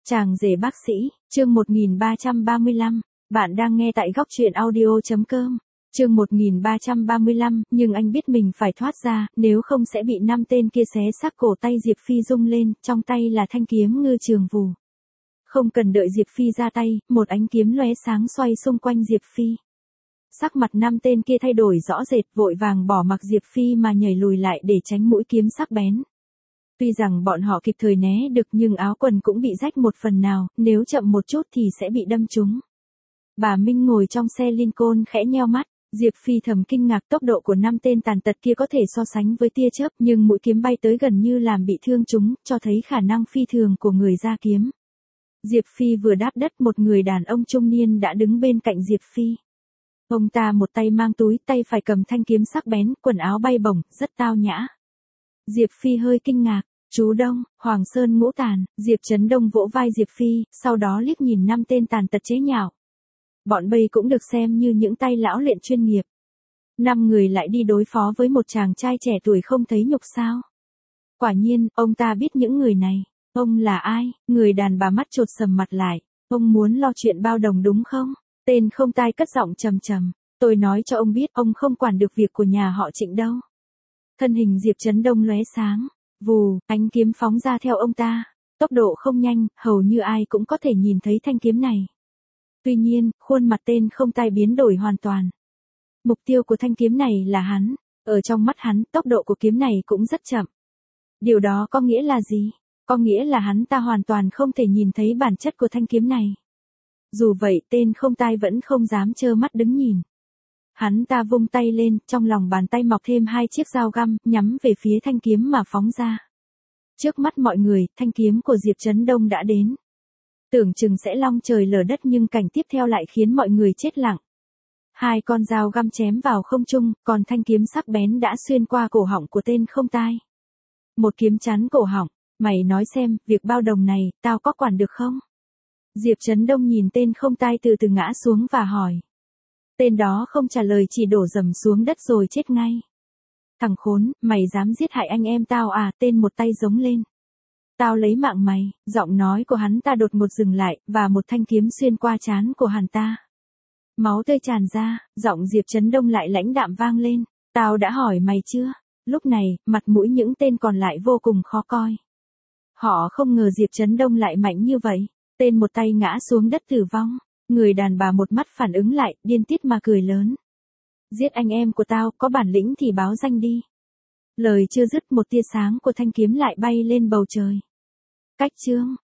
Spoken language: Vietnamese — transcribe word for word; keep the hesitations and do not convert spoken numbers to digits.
Chàng rể bác sĩ, chương một nghìn ba trăm ba mươi lăm, bạn đang nghe tại góc truyện audio.com. Chương một nghìn ba trăm ba mươi lăm, nhưng anh biết mình phải thoát ra, nếu không sẽ bị năm tên kia xé xác cổ tay Diệp Phi rung lên, trong tay là thanh kiếm ngư trường vù. Không cần đợi Diệp Phi ra tay, một ánh kiếm lóe sáng xoay xung quanh Diệp Phi. Sắc mặt năm tên kia thay đổi rõ rệt, vội vàng bỏ mặc Diệp Phi mà nhảy lùi lại để tránh mũi kiếm sắc bén. Tuy rằng bọn họ kịp thời né được nhưng áo quần cũng bị rách một phần nào, nếu chậm một chút thì sẽ bị đâm trúng. Bà Minh ngồi trong xe Lincoln khẽ nheo mắt, Diệp Phi thầm kinh ngạc tốc độ của năm tên tàn tật kia có thể so sánh với tia chớp, nhưng mũi kiếm bay tới gần như làm bị thương chúng, cho thấy khả năng phi thường của người ra kiếm. Diệp Phi vừa đáp đất, một người đàn ông trung niên đã đứng bên cạnh Diệp Phi. Ông ta một tay mang túi, tay phải cầm thanh kiếm sắc bén, quần áo bay bổng, rất tao nhã. Diệp Phi hơi kinh ngạc, chú Đông, Hoàng Sơn Ngũ Tàn, Diệp Trấn Đông vỗ vai Diệp Phi, sau đó liếc nhìn năm tên tàn tật chế nhạo. Bọn bây cũng được xem như những tay lão luyện chuyên nghiệp. Năm người lại đi đối phó với một chàng trai trẻ tuổi không thấy nhục sao. Quả nhiên, ông ta biết những người này. Ông là ai? Người đàn bà mắt chột sầm mặt lại. Ông muốn lo chuyện bao đồng đúng không? Tên không tai cất giọng trầm trầm. Tôi nói cho ông biết, ông không quản được việc của nhà họ Trịnh đâu. Thân hình Diệp Trấn Đông lóe sáng. Vù, ánh kiếm phóng ra theo ông ta. Tốc độ không nhanh, hầu như ai cũng có thể nhìn thấy thanh kiếm này. Tuy nhiên, khuôn mặt tên không tai biến đổi hoàn toàn. Mục tiêu của thanh kiếm này là hắn. Ở trong mắt hắn, tốc độ của kiếm này cũng rất chậm. Điều đó có nghĩa là gì? Có nghĩa là hắn ta hoàn toàn không thể nhìn thấy bản chất của thanh kiếm này. Dù vậy, tên không tai vẫn không dám trơ mắt đứng nhìn. Hắn ta vung tay lên, trong lòng bàn tay mọc thêm hai chiếc dao găm, nhắm về phía thanh kiếm mà phóng ra. Trước mắt mọi người, thanh kiếm của Diệp Trấn Đông đã đến. Tưởng chừng sẽ long trời lở đất nhưng cảnh tiếp theo lại khiến mọi người chết lặng. Hai con dao găm chém vào không trung, còn thanh kiếm sắc bén đã xuyên qua cổ họng của tên không tai. Một kiếm chắn cổ họng, mày nói xem, việc bao đồng này, tao có quản được không? Diệp Trấn Đông nhìn tên không tai từ từ ngã xuống và hỏi. Tên đó không trả lời chỉ đổ dầm xuống đất rồi chết ngay. Thằng khốn, mày dám giết hại anh em tao à? Tên một tay giống lên. Tao lấy mạng mày. Giọng nói của hắn ta đột ngột dừng lại, và một thanh kiếm xuyên qua trán của hắn ta. Máu tươi tràn ra, giọng Diệp Trấn Đông lại lãnh đạm vang lên. Tao đã hỏi mày chưa? Lúc này, mặt mũi những tên còn lại vô cùng khó coi. Họ không ngờ Diệp Trấn Đông lại mạnh như vậy. Tên một tay ngã xuống đất tử vong. Người đàn bà một mắt phản ứng lại, điên tiết mà cười lớn. Giết anh em của tao, có bản lĩnh thì báo danh đi. Lời chưa dứt, một tia sáng của thanh kiếm lại bay lên bầu trời. Cách chương.